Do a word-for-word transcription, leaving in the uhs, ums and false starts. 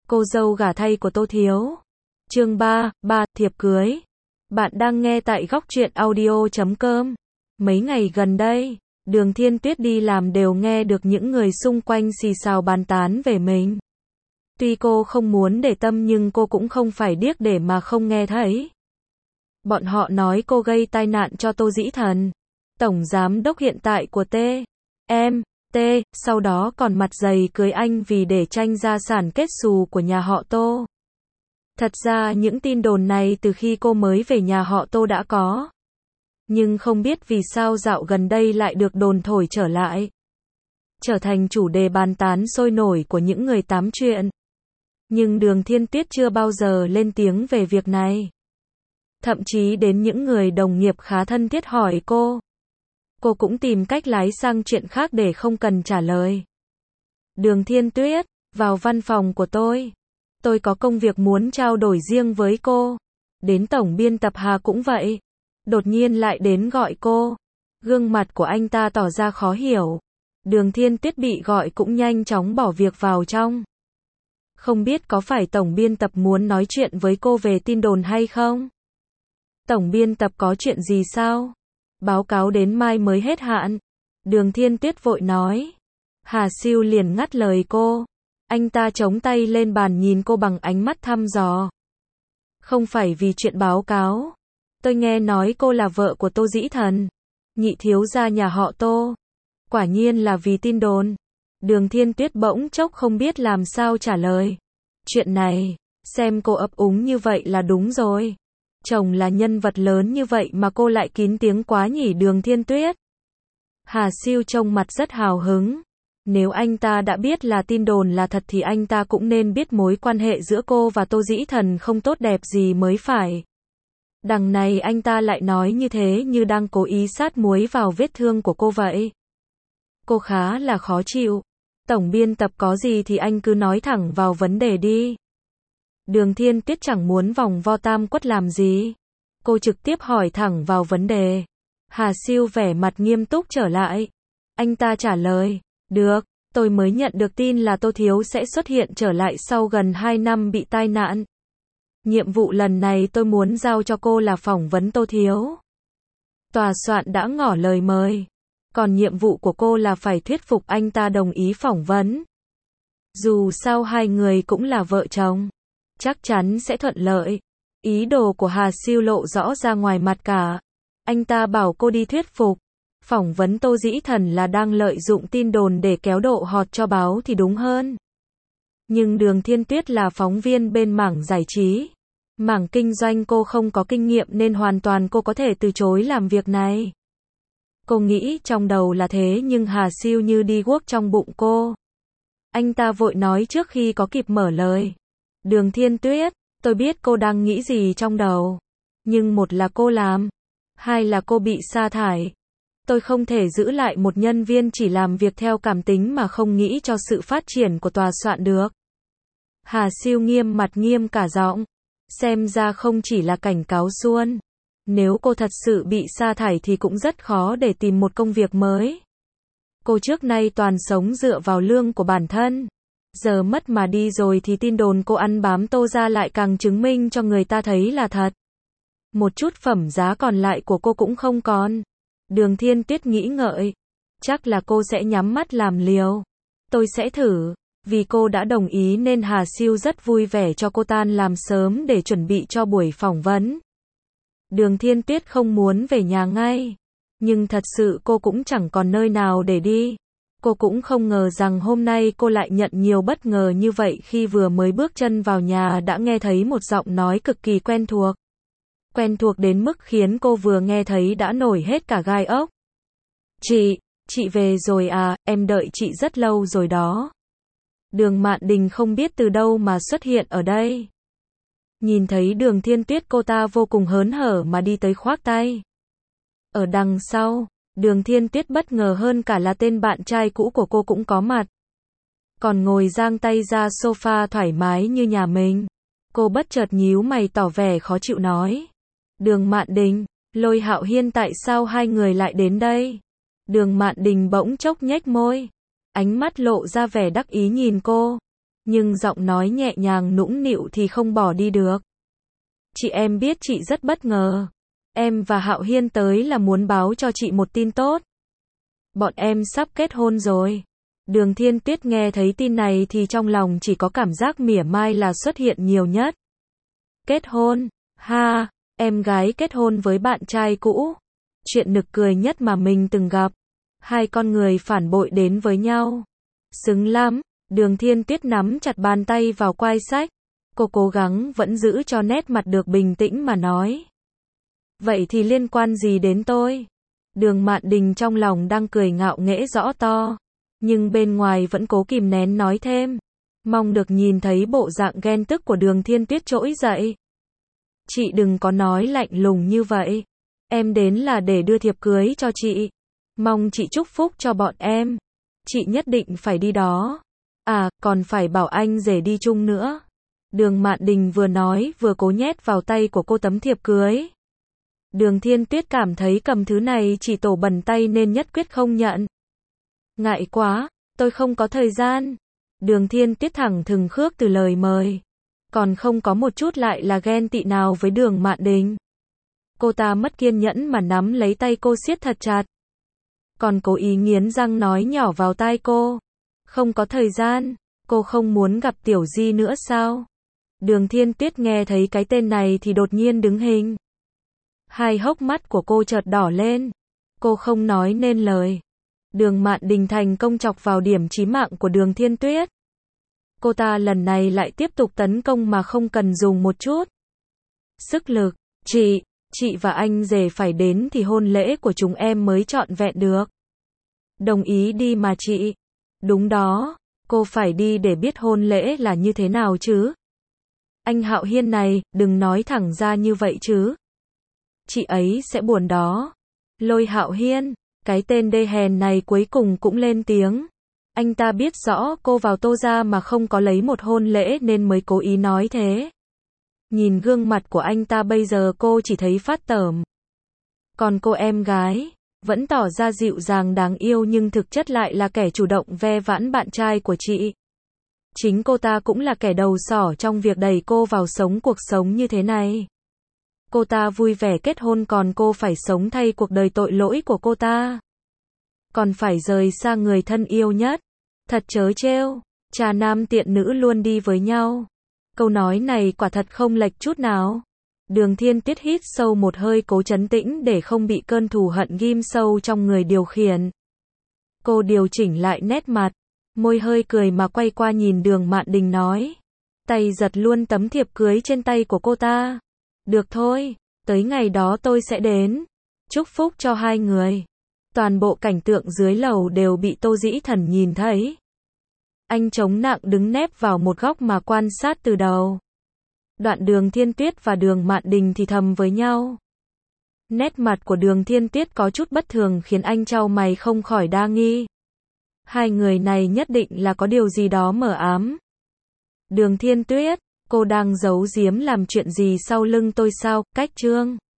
Cô dâu gả thay của Tô Thiếu. Chương ba, ba, thiệp cưới. Bạn đang nghe tại góc truyện audio chấm com. Mấy ngày gần đây, Đường Thiên Tuyết đi làm đều nghe được những người xung quanh xì xào bàn tán về mình. Tuy cô không muốn để tâm nhưng cô cũng không phải điếc để mà không nghe thấy. Bọn họ nói cô gây tai nạn cho Tô Dĩ Thần, tổng giám đốc hiện tại của T. M. T, sau đó còn mặt dày cưới anh vì để tranh gia sản kết xù của nhà họ Tô. Thật ra những tin đồn này từ khi cô mới về nhà họ Tô đã có. Nhưng không biết vì sao dạo gần đây lại được đồn thổi trở lại. Trở thành chủ đề bàn tán sôi nổi của những người tám chuyện. Nhưng Đường Thiên Tuyết chưa bao giờ lên tiếng về việc này. Thậm chí đến những người đồng nghiệp khá thân thiết hỏi cô. Cô cũng tìm cách lái sang chuyện khác để không cần trả lời. Đường Thiên Tuyết, vào văn phòng của tôi. Tôi có công việc muốn trao đổi riêng với cô. Đến tổng biên tập Hà cũng vậy. Đột nhiên lại đến gọi cô. Gương mặt của anh ta tỏ ra khó hiểu. Đường Thiên Tuyết bị gọi cũng nhanh chóng bỏ việc vào trong. Không biết có phải tổng biên tập muốn nói chuyện với cô về tin đồn hay không? Tổng biên tập có chuyện gì sao? Báo cáo đến mai mới hết hạn. Đường Thiên Tuyết vội nói. Hà Siêu liền ngắt lời cô. Anh ta chống tay lên bàn nhìn cô bằng ánh mắt thăm dò. Không phải vì chuyện báo cáo. Tôi nghe nói cô là vợ của Tô Dĩ Thần, nhị thiếu gia nhà họ Tô. Quả nhiên là vì tin đồn. Đường Thiên Tuyết bỗng chốc không biết làm sao trả lời. Chuyện này, xem cô ấp úng như vậy là đúng rồi. Chồng là nhân vật lớn như vậy mà cô lại kín tiếng quá nhỉ Đường Thiên Tuyết. Hà Siêu trông mặt rất hào hứng. Nếu anh ta đã biết là tin đồn là thật thì anh ta cũng nên biết mối quan hệ giữa cô và Tô Dĩ Thần không tốt đẹp gì mới phải. Đằng này anh ta lại nói như thế như đang cố ý sát muối vào vết thương của cô vậy. Cô khá là khó chịu. Tổng biên tập có gì thì anh cứ nói thẳng vào vấn đề đi. Đường Thiên Tuyết chẳng muốn vòng vo tam quất làm gì. Cô trực tiếp hỏi thẳng vào vấn đề. Hà Siêu vẻ mặt nghiêm túc trở lại. Anh ta trả lời. Được, tôi mới nhận được tin là Tô Thiếu sẽ xuất hiện trở lại sau gần hai năm bị tai nạn. Nhiệm vụ lần này tôi muốn giao cho cô là phỏng vấn Tô Thiếu. Tòa soạn đã ngỏ lời mời. Còn nhiệm vụ của cô là phải thuyết phục anh ta đồng ý phỏng vấn. Dù sao hai người cũng là vợ chồng, chắc chắn sẽ thuận lợi. Ý đồ của Hà Siêu lộ rõ ra ngoài mặt cả. Anh ta bảo cô đi thuyết phục. Phỏng vấn Tô Dĩ Thần là đang lợi dụng tin đồn để kéo độ hot cho báo thì đúng hơn. Nhưng Đường Thiên Tuyết là phóng viên bên mảng giải trí. Mảng kinh doanh cô không có kinh nghiệm nên hoàn toàn cô có thể từ chối làm việc này. Cô nghĩ trong đầu là thế nhưng Hà Siêu như đi guốc trong bụng cô. Anh ta vội nói trước khi có kịp mở lời. Đường Thiên Tuyết, tôi biết cô đang nghĩ gì trong đầu. Nhưng một là cô làm. Hai là cô bị sa thải. Tôi không thể giữ lại một nhân viên chỉ làm việc theo cảm tính mà không nghĩ cho sự phát triển của tòa soạn được. Hà Siêu nghiêm mặt nghiêm cả giọng. Xem ra không chỉ là cảnh cáo suông. Nếu cô thật sự bị sa thải thì cũng rất khó để tìm một công việc mới. Cô trước nay toàn sống dựa vào lương của bản thân. Giờ mất mà đi rồi thì tin đồn cô ăn bám Tô gia lại càng chứng minh cho người ta thấy là thật. Một chút phẩm giá còn lại của cô cũng không còn. Đường Thiên Tuyết nghĩ ngợi. Chắc là cô sẽ nhắm mắt làm liều. Tôi sẽ thử. Vì cô đã đồng ý nên Hà Siêu rất vui vẻ cho cô tan làm sớm để chuẩn bị cho buổi phỏng vấn. Đường Thiên Tuyết không muốn về nhà ngay. Nhưng thật sự cô cũng chẳng còn nơi nào để đi. Cô cũng không ngờ rằng hôm nay cô lại nhận nhiều bất ngờ như vậy khi vừa mới bước chân vào nhà đã nghe thấy một giọng nói cực kỳ quen thuộc. Quen thuộc đến mức khiến cô vừa nghe thấy đã nổi hết cả gai ốc. Chị, chị về rồi à, em đợi chị rất lâu rồi đó. Đường Mạn Đình không biết từ đâu mà xuất hiện ở đây. Nhìn thấy Đường Thiên Tuyết cô ta vô cùng hớn hở mà đi tới khoác tay. Ở đằng sau, Đường Thiên Tuyết bất ngờ hơn cả là tên bạn trai cũ của cô cũng có mặt. Còn ngồi giang tay ra sofa thoải mái như nhà mình. Cô bất chợt nhíu mày tỏ vẻ khó chịu nói. Đường Mạn Đình, Lôi Hạo Hiên tại sao hai người lại đến đây? Đường Mạn Đình bỗng chốc nhếch môi. Ánh mắt lộ ra vẻ đắc ý nhìn cô. nhưng giọng nói nhẹ nhàng nũng nịu thì không bỏ đi được. Chị em biết chị rất bất ngờ. Em và Hạo Hiên tới là muốn báo cho chị một tin tốt. Bọn em sắp kết hôn rồi. Đường Thiên Tuyết nghe thấy tin này thì trong lòng chỉ có cảm giác mỉa mai là xuất hiện nhiều nhất. Kết hôn? Ha, em gái kết hôn với bạn trai cũ. Chuyện nực cười nhất mà mình từng gặp. Hai con người phản bội đến với nhau. Xứng lắm. Đường Thiên Tuyết nắm chặt bàn tay vào quai sách. Cô cố gắng vẫn giữ cho nét mặt được bình tĩnh mà nói. Vậy thì liên quan gì đến tôi? Đường Mạn Đình trong lòng đang cười ngạo nghễ rõ to, nhưng bên ngoài vẫn cố kìm nén nói thêm. Mong được nhìn thấy bộ dạng ghen tức của Đường Thiên Tuyết trỗi dậy. Chị đừng có nói lạnh lùng như vậy. Em đến là để đưa thiệp cưới cho chị. Mong chị chúc phúc cho bọn em. Chị nhất định phải đi đó. À, còn phải bảo anh rể đi chung nữa. Đường Mạn Đình vừa nói vừa cố nhét vào tay của cô tấm thiệp cưới. Đường Thiên Tuyết cảm thấy cầm thứ này chỉ tổ bẩn tay nên nhất quyết không nhận. Ngại quá, tôi không có thời gian. Đường Thiên Tuyết thẳng thừng khước từ lời mời. Còn không có một chút lại là ghen tị nào với Đường Mạn Đình. Cô ta mất kiên nhẫn mà nắm lấy tay cô siết thật chặt. Còn cố ý nghiến răng nói nhỏ vào tai cô. Không có thời gian, cô không muốn gặp Tiểu Di nữa sao? Đường Thiên Tuyết nghe thấy cái tên này thì đột nhiên đứng hình. Hai hốc mắt của cô chợt đỏ lên. Cô không nói nên lời. Đường Mạn Đình thành công chọc vào điểm chí mạng của Đường Thiên Tuyết. Cô ta lần này lại tiếp tục tấn công mà không cần dùng một chút sức lực. Chị, chị và anh rể phải đến thì hôn lễ của chúng em mới trọn vẹn được. Đồng ý đi mà chị. Đúng đó, cô phải đi để biết hôn lễ là như thế nào chứ. Anh Hạo Hiên này, đừng nói thẳng ra như vậy chứ. Chị ấy sẽ buồn đó. Lôi Hạo Hiên, cái tên đê hèn này cuối cùng cũng lên tiếng. Anh ta biết rõ cô vào Tô gia mà không có lấy một hôn lễ nên mới cố ý nói thế. Nhìn gương mặt của anh ta bây giờ cô chỉ thấy phát tởm. Còn cô em gái, vẫn tỏ ra dịu dàng đáng yêu nhưng thực chất lại là kẻ chủ động ve vãn bạn trai của chị. Chính cô ta cũng là kẻ đầu sỏ trong việc đẩy cô vào sống cuộc sống như thế này. Cô ta vui vẻ kết hôn còn cô phải sống thay cuộc đời tội lỗi của cô ta. Còn phải rời xa người thân yêu nhất. Thật trớ trêu, trà nam tiện nữ luôn đi với nhau. Câu nói này quả thật không lệch chút nào. Đường Thiên Tuyết hít sâu một hơi cố trấn tĩnh để không bị cơn thù hận ghim sâu trong người điều khiển. Cô điều chỉnh lại nét mặt, môi hơi cười mà quay qua nhìn Đường Mạn Đình nói. Tay giật luôn tấm thiệp cưới trên tay của cô ta. Được thôi, tới ngày đó tôi sẽ đến. Chúc phúc cho hai người. Toàn bộ cảnh tượng dưới lầu đều bị Tô Dĩ Thần nhìn thấy. Anh chống nặng đứng nép vào một góc mà quan sát từ đầu. Đoạn Đường Thiên Tuyết và Đường Mạn Đình thì thầm với nhau. Nét mặt của Đường Thiên Tuyết có chút bất thường khiến anh chau mày không khỏi đa nghi. Hai người này nhất định là có điều gì đó mờ ám. Đường Thiên Tuyết, cô đang giấu giếm làm chuyện gì sau lưng tôi sao? Cách chương